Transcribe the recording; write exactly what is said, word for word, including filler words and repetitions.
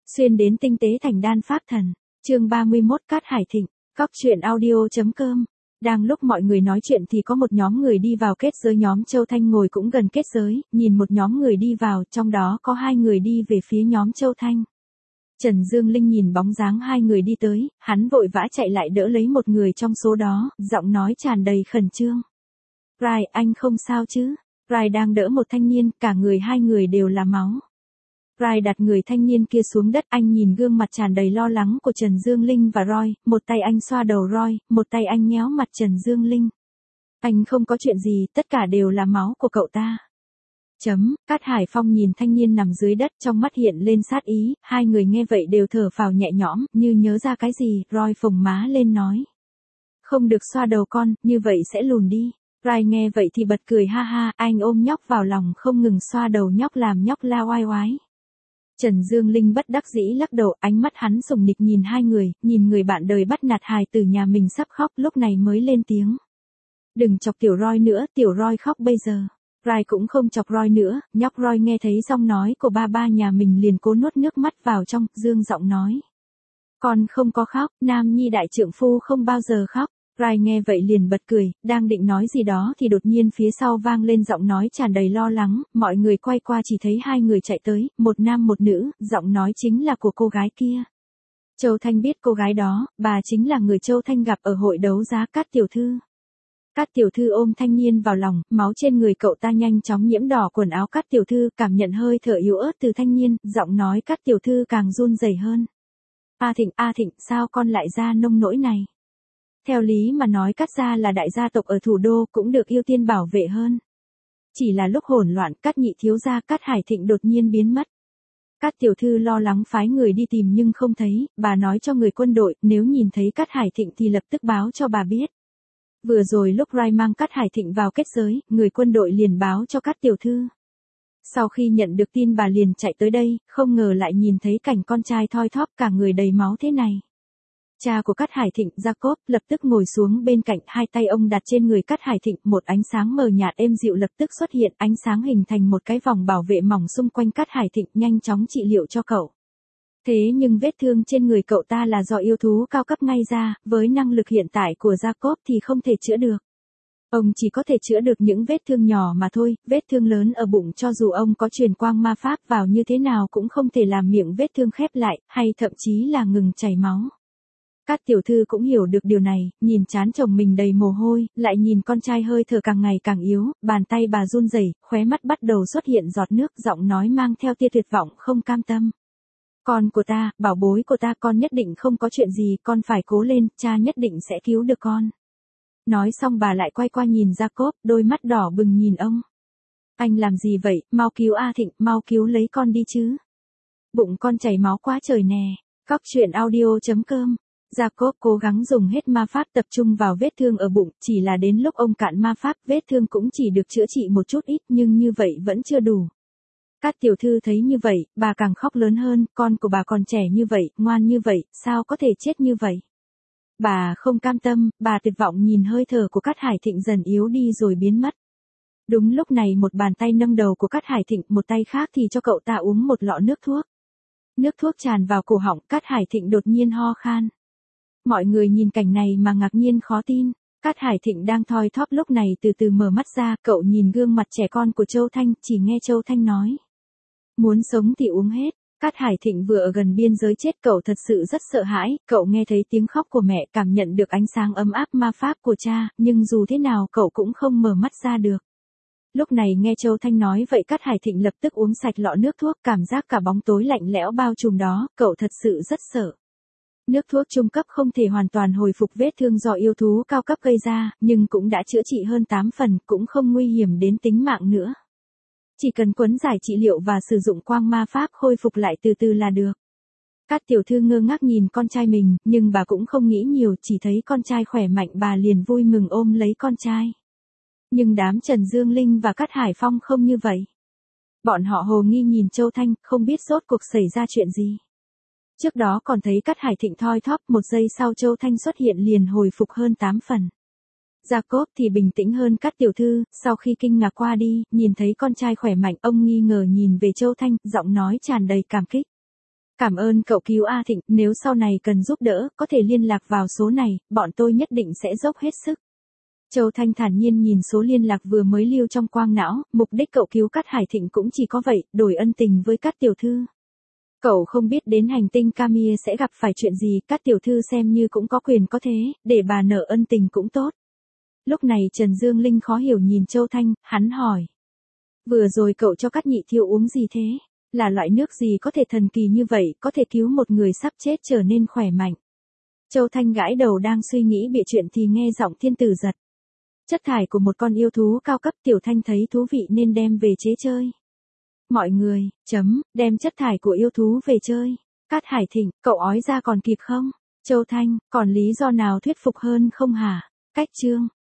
Xuyên đến tinh tế thành đan pháp thần. Chương ba mươi mốt Cát Hải Thịnh. Cóc truyện audio.com. Đang lúc mọi người nói chuyện thì có một nhóm người đi vào kết giới, nhóm Châu Thanh ngồi cũng gần kết giới, nhìn một nhóm người đi vào, trong đó có hai người đi về phía nhóm Châu Thanh. Trần Dương Linh nhìn bóng dáng hai người đi tới, hắn vội vã chạy lại đỡ lấy một người trong số đó, giọng nói tràn đầy khẩn trương. Rai, anh không sao chứ? Rai đang đỡ một thanh niên, cả người hai người đều là máu. Rai đặt người thanh niên kia xuống đất, anh nhìn gương mặt tràn đầy lo lắng của Trần Dương Linh và Roy, một tay anh xoa đầu Roy, một tay anh nhéo mặt Trần Dương Linh. Anh không có chuyện gì, tất cả đều là máu của cậu ta. Chấm, Cát Hải Phong nhìn thanh niên nằm dưới đất, trong mắt hiện lên sát ý, hai người nghe vậy đều thở phào nhẹ nhõm, như nhớ ra cái gì, Roy phồng má lên nói. Không được xoa đầu con, như vậy sẽ lùn đi. Rai nghe vậy thì bật cười ha ha, anh ôm nhóc vào lòng không ngừng xoa đầu nhóc làm nhóc la oai oái. Trần Dương Linh bất đắc dĩ lắc đầu, ánh mắt hắn sùng nịch nhìn hai người, nhìn người bạn đời bắt nạt hài từ nhà mình sắp khóc, lúc này mới lên tiếng. Đừng chọc tiểu Roy nữa, tiểu Roy khóc bây giờ. Rai cũng không chọc Roy nữa, nhóc Roy nghe thấy giọng nói của ba ba nhà mình liền cố nuốt nước mắt vào trong, dương giọng nói. Con không có khóc, nam nhi đại trượng phu không bao giờ khóc. Rai nghe vậy liền bật cười, đang định nói gì đó thì đột nhiên phía sau vang lên giọng nói tràn đầy lo lắng, mọi người quay qua chỉ thấy hai người chạy tới, một nam một nữ, giọng nói chính là của cô gái kia. Châu Thanh biết cô gái đó, bà chính là người Châu Thanh gặp ở hội đấu giá Cát tiểu thư. Cát tiểu thư ôm thanh niên vào lòng, máu trên người cậu ta nhanh chóng nhiễm đỏ quần áo Cát tiểu thư, cảm nhận hơi thở yếu ớt từ thanh niên, giọng nói Cát tiểu thư càng run rẩy hơn. A Thịnh, A Thịnh, sao con lại ra nông nỗi này? Theo lý mà nói Cát gia là đại gia tộc ở thủ đô cũng được ưu tiên bảo vệ hơn. Chỉ là lúc hỗn loạn Cát nhị thiếu gia Cát Hải Thịnh đột nhiên biến mất. Cát tiểu thư lo lắng phái người đi tìm nhưng không thấy, bà nói cho người quân đội nếu nhìn thấy Cát Hải Thịnh thì lập tức báo cho bà biết. Vừa rồi lúc Rai mang Cát Hải Thịnh vào kết giới, người quân đội liền báo cho Cát tiểu thư. Sau khi nhận được tin bà liền chạy tới đây, không ngờ lại nhìn thấy cảnh con trai thoi thóp cả người đầy máu thế này. Cha của Cát Hải Thịnh, Jacob, lập tức ngồi xuống bên cạnh, hai tay ông đặt trên người Cát Hải Thịnh, một ánh sáng mờ nhạt êm dịu lập tức xuất hiện, ánh sáng hình thành một cái vòng bảo vệ mỏng xung quanh Cát Hải Thịnh, nhanh chóng trị liệu cho cậu. Thế nhưng vết thương trên người cậu ta là do yêu thú cao cấp ngay ra, với năng lực hiện tại của Jacob thì không thể chữa được. Ông chỉ có thể chữa được những vết thương nhỏ mà thôi, vết thương lớn ở bụng cho dù ông có truyền quang ma pháp vào như thế nào cũng không thể làm miệng vết thương khép lại, hay thậm chí là ngừng chảy máu. Cát tiểu thư cũng hiểu được điều này, nhìn trán chồng mình đầy mồ hôi, lại nhìn con trai hơi thở càng ngày càng yếu, bàn tay bà run rẩy, khóe mắt bắt đầu xuất hiện giọt nước, giọng nói mang theo tia tuyệt vọng không cam tâm. Con của ta, bảo bối của ta, con nhất định không có chuyện gì, con phải cố lên, cha nhất định sẽ cứu được con. Nói xong bà lại quay qua nhìn Jacob, đôi mắt đỏ bừng nhìn ông. Anh làm gì vậy, mau cứu A Thịnh, mau cứu lấy con đi chứ. Bụng con chảy máu quá trời nè. Cóc truyện audio.com. Jacob cố gắng dùng hết ma pháp tập trung vào vết thương ở bụng, chỉ là đến lúc ông cạn ma pháp, vết thương cũng chỉ được chữa trị một chút ít, nhưng như vậy vẫn chưa đủ. Cát tiểu thư thấy như vậy, bà càng khóc lớn hơn, con của bà còn trẻ như vậy, ngoan như vậy, sao có thể chết như vậy? Bà không cam tâm, bà tuyệt vọng nhìn hơi thở của Cát Hải Thịnh dần yếu đi rồi biến mất. Đúng lúc này một bàn tay nâng đầu của Cát Hải Thịnh, một tay khác thì cho cậu ta uống một lọ nước thuốc. Nước thuốc tràn vào cổ họng, Cát Hải Thịnh đột nhiên ho khan. Mọi người nhìn cảnh này mà ngạc nhiên khó tin. Cát Hải Thịnh đang thoi thóp lúc này từ từ mở mắt ra, cậu nhìn gương mặt trẻ con của Châu Thanh, chỉ nghe Châu Thanh nói. Muốn sống thì uống hết. Cát Hải Thịnh vừa ở gần biên giới chết, cậu thật sự rất sợ hãi, cậu nghe thấy tiếng khóc của mẹ, cảm nhận được ánh sáng ấm áp ma pháp của cha, nhưng dù thế nào cậu cũng không mở mắt ra được. Lúc này nghe Châu Thanh nói vậy Cát Hải Thịnh lập tức uống sạch lọ nước thuốc, cảm giác cả bóng tối lạnh lẽo bao trùm đó, cậu thật sự rất sợ. Nước thuốc trung cấp không thể hoàn toàn hồi phục vết thương do yêu thú cao cấp gây ra, nhưng cũng đã chữa trị hơn tám phần, cũng không nguy hiểm đến tính mạng nữa. Chỉ cần quấn giải trị liệu và sử dụng quang ma pháp khôi phục lại từ từ là được. Cát tiểu thư ngơ ngác nhìn con trai mình, nhưng bà cũng không nghĩ nhiều, chỉ thấy con trai khỏe mạnh bà liền vui mừng ôm lấy con trai. Nhưng đám Trần Dương Linh và Cát Hải Phong không như vậy. Bọn họ hồ nghi nhìn Châu Thanh, không biết rốt cuộc xảy ra chuyện gì. Trước đó còn thấy Cát Hải Thịnh thoi thóp, một giây sau Châu Thanh xuất hiện liền hồi phục hơn tám phần. Jacob thì bình tĩnh hơn Cát tiểu thư, sau khi kinh ngạc qua đi, nhìn thấy con trai khỏe mạnh, ông nghi ngờ nhìn về Châu Thanh, giọng nói tràn đầy cảm kích. Cảm ơn cậu cứu A Thịnh, nếu sau này cần giúp đỡ, có thể liên lạc vào số này, bọn tôi nhất định sẽ dốc hết sức. Châu Thanh thản nhiên nhìn số liên lạc vừa mới lưu trong quang não, mục đích cậu cứu Cát Hải Thịnh cũng chỉ có vậy, đổi ân tình với Cát tiểu thư. Cậu không biết đến hành tinh Camille sẽ gặp phải chuyện gì, Cát tiểu thư xem như cũng có quyền có thế, để bà nợ ân tình cũng tốt. Lúc này Trần Dương Linh khó hiểu nhìn Châu Thanh, hắn hỏi. Vừa rồi cậu cho Cát nhị thiếu uống gì thế? Là loại nước gì có thể thần kỳ như vậy, có thể cứu một người sắp chết trở nên khỏe mạnh? Châu Thanh gãi đầu đang suy nghĩ bịa chuyện thì nghe giọng thiên tử giật. Chất thải của một con yêu thú cao cấp, Tiểu Thanh thấy thú vị nên đem về chế chơi. Mọi người, chấm, đem chất thải của yêu thú về chơi. Cát Hải Thịnh, cậu ói ra còn kịp không? Châu Thanh, còn lý do nào thuyết phục hơn không hả? Cách chương.